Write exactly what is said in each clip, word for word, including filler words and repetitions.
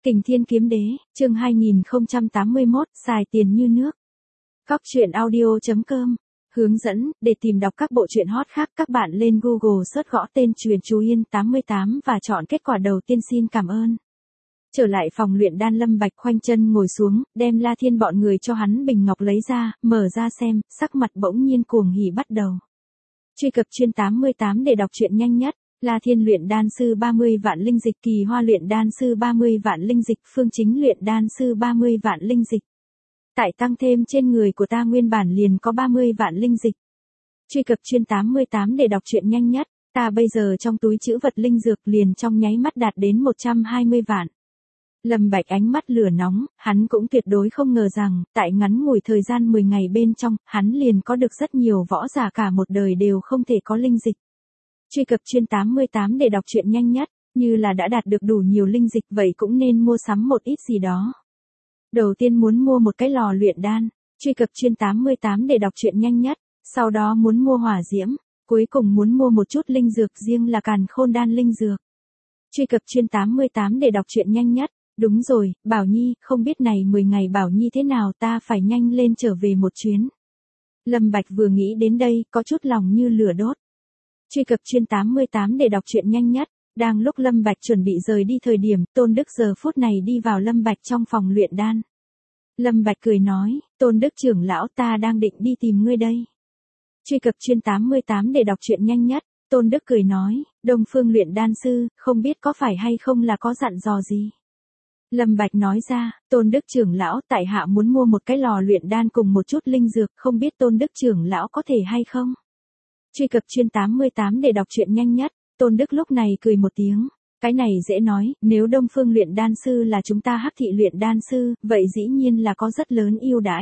Kình Thiên Kiếm Đế, chương hai nghìn không trăm tám mươi mốt, xài tiền như nước. Cóc truyện audio chấm com. Hướng dẫn, để tìm đọc các bộ truyện hot khác các bạn lên Google search gõ tên Truyện Chú Yên tám mươi tám và chọn kết quả đầu tiên. Xin cảm ơn. Trở lại phòng luyện đan, Lâm Bạch khoanh chân ngồi xuống, đem La Thiên bọn người cho hắn bình ngọc lấy ra, mở ra xem, sắc mặt bỗng nhiên cuồng hỉ bắt đầu. Truy cập chuyên tám mươi tám để đọc truyện nhanh nhất. La Thiên luyện đan sư ba mươi vạn linh dịch, Kỳ Hoa luyện đan sư ba mươi vạn linh dịch, Phương Chính luyện đan sư ba mươi vạn linh dịch. Tại tăng thêm trên người của ta nguyên bản liền có ba mươi vạn linh dịch. Truy cập chuyên tám mươi tám để đọc truyện nhanh nhất. Ta bây giờ trong túi trữ vật linh dược liền trong nháy mắt đạt đến một trăm hai mươi vạn. Lâm Bạch ánh mắt lửa nóng, hắn cũng tuyệt đối không ngờ rằng, tại ngắn ngủi thời gian mười ngày bên trong, hắn liền có được rất nhiều võ giả cả một đời đều không thể có linh dịch. Truy cập chuyên tám mươi tám để đọc truyện nhanh nhất, như là đã đạt được đủ nhiều linh dịch vậy cũng nên mua sắm một ít gì đó. Đầu tiên muốn mua một cái lò luyện đan, truy cập chuyên tám mươi tám để đọc truyện nhanh nhất, sau đó muốn mua hỏa diễm, cuối cùng muốn mua một chút linh dược riêng là Càn Khôn đan linh dược. Truy cập chuyên tám mươi tám để đọc truyện nhanh nhất, đúng rồi, Bảo Nhi, không biết này mười ngày Bảo Nhi thế nào, ta phải nhanh lên trở về một chuyến. Lâm Bạch vừa nghĩ đến đây, có chút lòng như lửa đốt. Truy cập chuyên tám mươi tám để đọc truyện nhanh nhất, đang lúc Lâm Bạch chuẩn bị rời đi thời điểm, Tôn Đức giờ phút này đi vào Lâm Bạch trong phòng luyện đan. Lâm Bạch cười nói, Tôn Đức trưởng lão, ta đang định đi tìm ngươi đây. Truy cập chuyên tám mươi tám để đọc truyện nhanh nhất, Tôn Đức cười nói, Đông Phương luyện đan sư, không biết có phải hay không là có dặn dò gì. Lâm Bạch nói ra, Tôn Đức trưởng lão, tại hạ muốn mua một cái lò luyện đan cùng một chút linh dược, không biết Tôn Đức trưởng lão có thể hay không. Truy cập chuyên tám mươi tám để đọc truyện nhanh nhất, Tôn Đức lúc này cười một tiếng, cái này dễ nói, nếu Đông Phương luyện đan sư là chúng ta Hắc thị luyện đan sư, vậy dĩ nhiên là có rất lớn ưu đãi.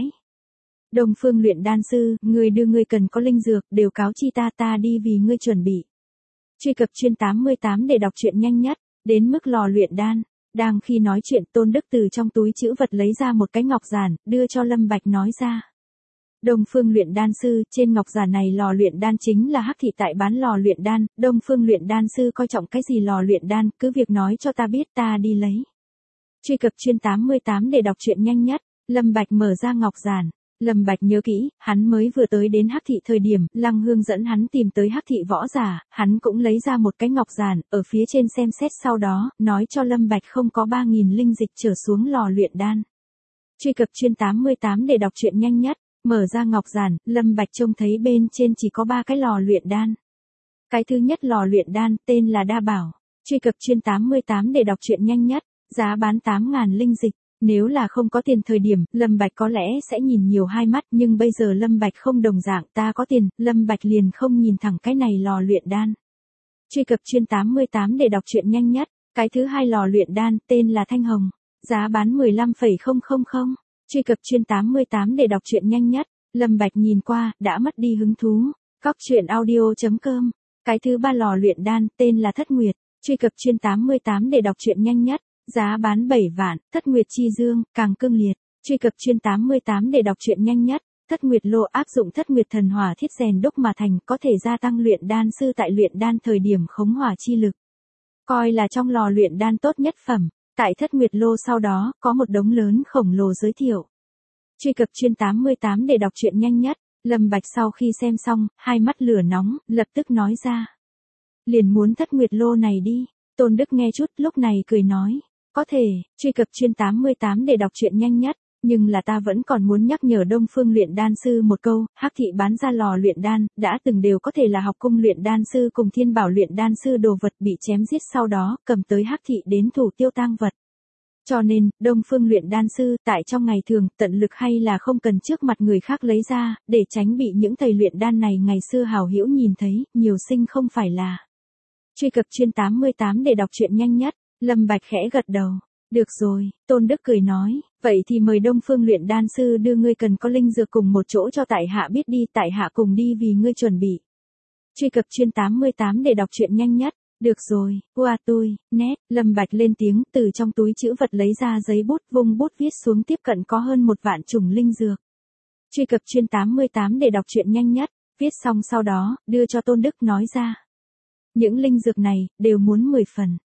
Đông Phương luyện đan sư, người đưa người cần có linh dược, đều cáo chi ta, ta đi vì ngươi chuẩn bị. Truy cập chuyên tám mươi tám để đọc truyện nhanh nhất, đến mức lò luyện đan. Đang khi nói chuyện, Tôn Đức từ trong túi trữ vật lấy ra một cái ngọc giản, đưa cho Lâm Bạch nói ra. Đông Phương luyện đan sư, trên ngọc giản này lò luyện đan chính là Hắc thị tại bán lò luyện đan, Đông Phương luyện đan sư coi trọng cái gì lò luyện đan, cứ việc nói cho ta biết, ta đi lấy. Truy cập chuyên tám mươi tám để đọc truyện nhanh nhất, Lâm Bạch mở ra ngọc giản. Lâm Bạch nhớ kỹ, hắn mới vừa tới đến Hắc thị thời điểm, Lăng Hương dẫn hắn tìm tới Hắc thị võ giả, hắn cũng lấy ra một cái ngọc giản, ở phía trên xem xét sau đó, nói cho Lâm Bạch không có ba nghìn linh dịch trở xuống lò luyện đan. Truy cập chuyên tám mươi tám để đọc truyện nhanh nhất, mở ra ngọc giản, Lâm Bạch trông thấy bên trên chỉ có ba cái lò luyện đan. Cái thứ nhất lò luyện đan, tên là Đa Bảo. Truy cập chuyên tám mươi tám để đọc truyện nhanh nhất, giá bán tám nghìn linh dịch. Nếu là không có tiền thời điểm, Lâm Bạch có lẽ sẽ nhìn nhiều hai mắt, nhưng bây giờ Lâm Bạch không đồng dạng, ta có tiền, Lâm Bạch liền không nhìn thẳng cái này lò luyện đan. Truy cập chuyên tám mươi tám để đọc truyện nhanh nhất, cái thứ hai lò luyện đan, tên là Thanh Hồng, giá bán mười lăm phẩy không không không. Truy cập chuyên tám mươi tám để đọc truyện nhanh nhất, Lâm Bạch nhìn qua, đã mất đi hứng thú. Cóc truyện audio chấm com. Cái thứ ba lò luyện đan, tên là Thất Nguyệt. Truy cập chuyên tám mươi tám để đọc truyện nhanh nhất, giá bán bảy vạn, Thất Nguyệt chi dương, càng cương liệt. Truy cập chuyên tám mươi tám để đọc truyện nhanh nhất, Thất Nguyệt lô áp dụng Thất Nguyệt thần hỏa thiết rèn đúc mà thành, có thể gia tăng luyện đan sư tại luyện đan thời điểm khống hỏa chi lực. Coi là trong lò luyện đan tốt nhất phẩm. Tại Thất Nguyệt lô sau đó, có một đống lớn khổng lồ giới thiệu. Truy cập chuyên tám mươi tám để đọc truyện nhanh nhất, Lâm Bạch sau khi xem xong, hai mắt lửa nóng, lập tức nói ra. Liền muốn Thất Nguyệt lô này đi. Tôn Đức nghe chút, lúc này cười nói. Có thể, truy cập chuyên tám mươi tám để đọc truyện nhanh nhất, nhưng là ta vẫn còn muốn nhắc nhở Đông Phương luyện đan sư một câu, Hắc thị bán ra lò luyện đan, đã từng đều có thể là học cung luyện đan sư cùng Thiên Bảo luyện đan sư đồ vật bị chém giết sau đó, cầm tới Hắc thị đến thủ tiêu tang vật. Cho nên, Đông Phương luyện đan sư, tại trong ngày thường, tận lực hay là không cần trước mặt người khác lấy ra, để tránh bị những thầy luyện đan này ngày xưa hào hữu nhìn thấy, nhiều sinh không phải là. Truy cập chuyên tám mươi tám để đọc truyện nhanh nhất, Lâm Bạch khẽ gật đầu. Được rồi, Tôn Đức cười nói, vậy thì mời Đông Phương luyện đan sư đưa ngươi cần có linh dược cùng một chỗ cho tại hạ biết đi, tại hạ cùng đi vì ngươi chuẩn bị. Truy cập chuyên tám mươi tám để đọc truyện nhanh nhất, được rồi, qua tôi, nét, Lâm Bạch lên tiếng, từ trong túi trữ vật lấy ra giấy bút, vung bút viết xuống tiếp cận có hơn một vạn chủng linh dược. Truy cập chuyên tám mươi tám để đọc truyện nhanh nhất, viết xong sau đó, đưa cho Tôn Đức nói ra. Những linh dược này, đều muốn mười phần.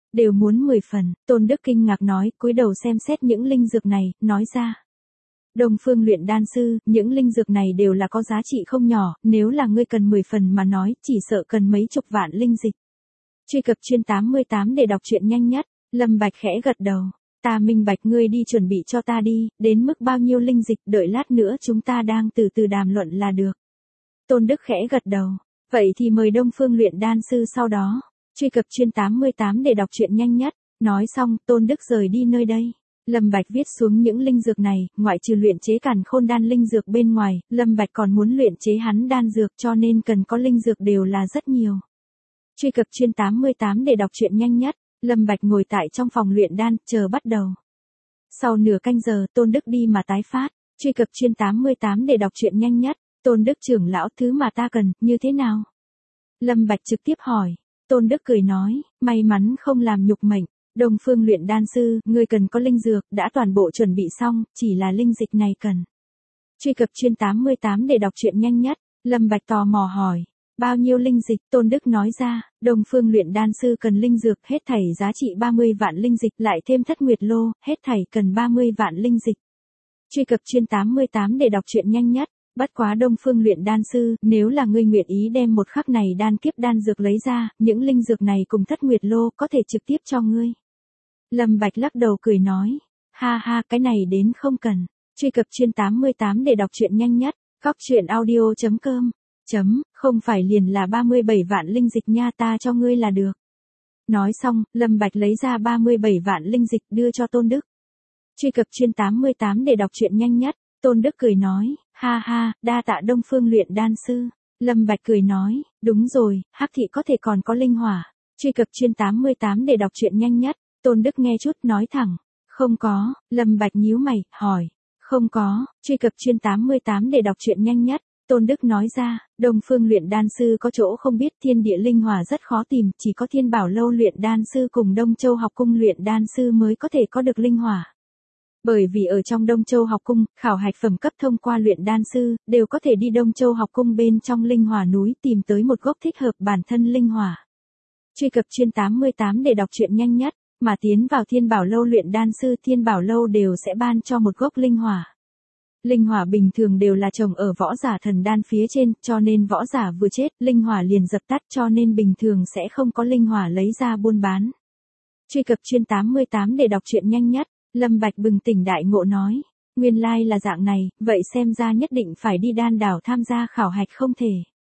Đều muốn mười phần, Tôn Đức kinh ngạc nói, cúi đầu xem xét những linh dược này, nói ra. Đông Phương luyện đan sư, những linh dược này đều là có giá trị không nhỏ, nếu là ngươi cần mười phần mà nói, chỉ sợ cần mấy chục vạn linh dịch. Truy cập chuyên tám mươi tám để đọc truyện nhanh nhất, Lâm Bạch khẽ gật đầu. Ta minh bạch, ngươi đi chuẩn bị cho ta đi, đến mức bao nhiêu linh dịch, đợi lát nữa chúng ta đang từ từ đàm luận là được. Tôn Đức khẽ gật đầu. Vậy thì mời Đông Phương luyện đan sư sau đó. Truy cập chuyên tám mươi tám để đọc truyện nhanh nhất. Nói xong, Tôn Đức rời đi nơi đây. Lâm Bạch viết xuống những linh dược này, ngoại trừ luyện chế càn khôn đan linh dược bên ngoài, Lâm Bạch còn muốn luyện chế hắn đan dược cho nên cần có linh dược đều là rất nhiều. Truy cập chuyên tám mươi tám để đọc truyện nhanh nhất. Lâm Bạch ngồi tại trong phòng luyện đan, chờ bắt đầu. Sau nửa canh giờ, Tôn Đức đi mà tái phát. Truy cập chuyên tám mươi tám để đọc truyện nhanh nhất. Tôn Đức trưởng lão, thứ mà ta cần, như thế nào? Lâm Bạch trực tiếp hỏi. Tôn Đức cười nói, may mắn không làm nhục mệnh. Đông Phương luyện đan sư, ngươi cần có linh dược, đã toàn bộ chuẩn bị xong, chỉ là linh dịch này cần. Truy cập chuyên tám mươi tám để đọc truyện nhanh nhất. Lâm Bạch tò mò hỏi. Bao nhiêu linh dịch? Tôn Đức nói ra, Đông Phương luyện đan sư cần linh dược, hết thảy giá trị ba mươi vạn linh dịch, lại thêm thất nguyệt lô, hết thảy cần ba mươi vạn linh dịch. Truy cập chuyên tám mươi tám để đọc truyện nhanh nhất. Bất quá Đông Phương luyện đan sư, nếu là ngươi nguyện ý đem một khắc này đan kiếp đan dược lấy ra, những linh dược này cùng thất nguyệt lô có thể trực tiếp cho ngươi. Lâm Bạch lắc đầu cười nói, ha ha, cái này đến không cần. Truy cập chuyên tám mươi tám để đọc truyện nhanh nhất. Cóc truyện audio chấm com. Chấm, không phải liền là ba mươi bảy vạn linh dịch nha, ta cho ngươi là được. Nói xong, Lâm Bạch lấy ra ba mươi bảy vạn linh dịch đưa cho Tôn Đức. Truy cập chuyên tám mươi tám để đọc truyện nhanh nhất. Tôn Đức cười nói, ha ha, đa tạ Đông Phương luyện đan sư. Lâm Bạch cười nói, đúng rồi, Hắc thị có thể còn có linh hỏa. Truy cập chuyên tám mươi tám để đọc truyện nhanh nhất. Tôn Đức nghe chút nói thẳng, không có. Lâm Bạch nhíu mày, hỏi, không có. Truy cập chuyên tám mươi tám để đọc truyện nhanh nhất. Tôn Đức nói ra, Đông Phương luyện đan sư có chỗ không biết, thiên địa linh hỏa rất khó tìm, chỉ có Thiên Bảo Lâu luyện đan sư cùng Đông Châu học cung luyện đan sư mới có thể có được linh hỏa. Bởi vì ở trong Đông Châu học cung, khảo hạch phẩm cấp thông qua luyện đan sư, đều có thể đi Đông Châu học cung bên trong linh hỏa núi tìm tới một gốc thích hợp bản thân linh hỏa. Truy cập chuyên tám mươi tám để đọc truyện nhanh nhất, mà tiến vào Thiên Bảo Lâu luyện đan sư, Thiên Bảo Lâu đều sẽ ban cho một gốc linh hỏa. Linh hỏa bình thường đều là trồng ở võ giả thần đan phía trên, cho nên võ giả vừa chết, linh hỏa liền dập tắt, cho nên bình thường sẽ không có linh hỏa lấy ra buôn bán. Truy cập chuyên tám mươi tám để đọc truyện nhanh nhất. Lâm Bạch bừng tỉnh đại ngộ nói, nguyên lai là dạng này, vậy xem ra nhất định phải đi đan đảo tham gia khảo hạch không thể.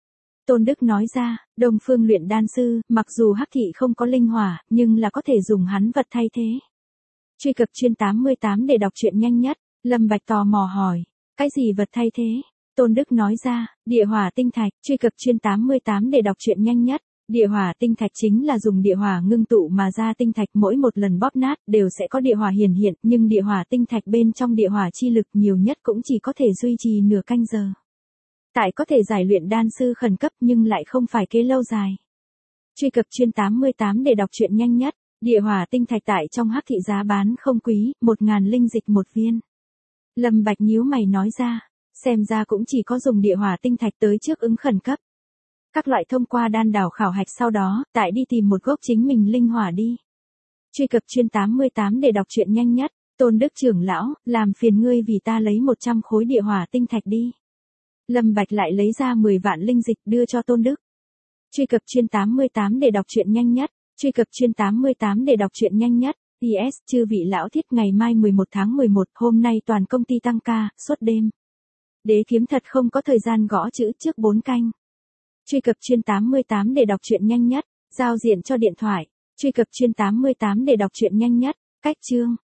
Tôn Đức nói ra, Đông Phương luyện đan sư, mặc dù Hắc thị không có linh hỏa, nhưng là có thể dùng hắn vật thay thế. Truy cập chuyên tám mươi tám để đọc truyện nhanh nhất. Lâm Bạch tò mò hỏi, cái gì vật thay thế? Tôn Đức nói ra, địa hỏa tinh thạch. Truy cập chuyên tám mươi tám để đọc truyện nhanh nhất. Địa hỏa tinh thạch chính là dùng địa hỏa ngưng tụ mà ra tinh thạch, mỗi một lần bóp nát đều sẽ có địa hỏa hiển hiện, nhưng địa hỏa tinh thạch bên trong địa hỏa chi lực nhiều nhất cũng chỉ có thể duy trì nửa canh giờ. Tại có thể giải luyện đan sư khẩn cấp nhưng lại không phải kế lâu dài. Truy cập chuyên tám mươi tám để đọc truyện nhanh nhất. Địa hỏa tinh thạch tại trong Hắc thị giá bán không quý, một ngàn linh dịch một viên. Lâm Bạch nhíu mày nói ra, xem ra cũng chỉ có dùng địa hỏa tinh thạch tới trước ứng khẩn cấp. Các loại thông qua đan đảo khảo hạch sau đó, tại đi tìm một gốc chính mình linh hỏa đi. Truy cập chuyên tám mươi tám để đọc truyện nhanh nhất. Tôn Đức trưởng lão, làm phiền ngươi vì ta lấy một trăm khối địa hỏa tinh thạch đi. Lâm Bạch lại lấy ra mười vạn linh dịch đưa cho Tôn Đức. Truy cập chuyên tám mươi tám để đọc truyện nhanh nhất. Truy cập chuyên tám mươi tám để đọc truyện nhanh nhất. pê ét chư vị lão thiết, ngày mai mười một tháng mười một, hôm nay toàn công ty tăng ca, suốt đêm. Đế kiếm thật không có thời gian gõ chữ trước bốn canh. Truy cập chuyên tám mươi tám để đọc truyện nhanh nhất. Giao diện cho điện thoại. Truy cập chuyên tám mươi tám để đọc truyện nhanh nhất. Cách chương.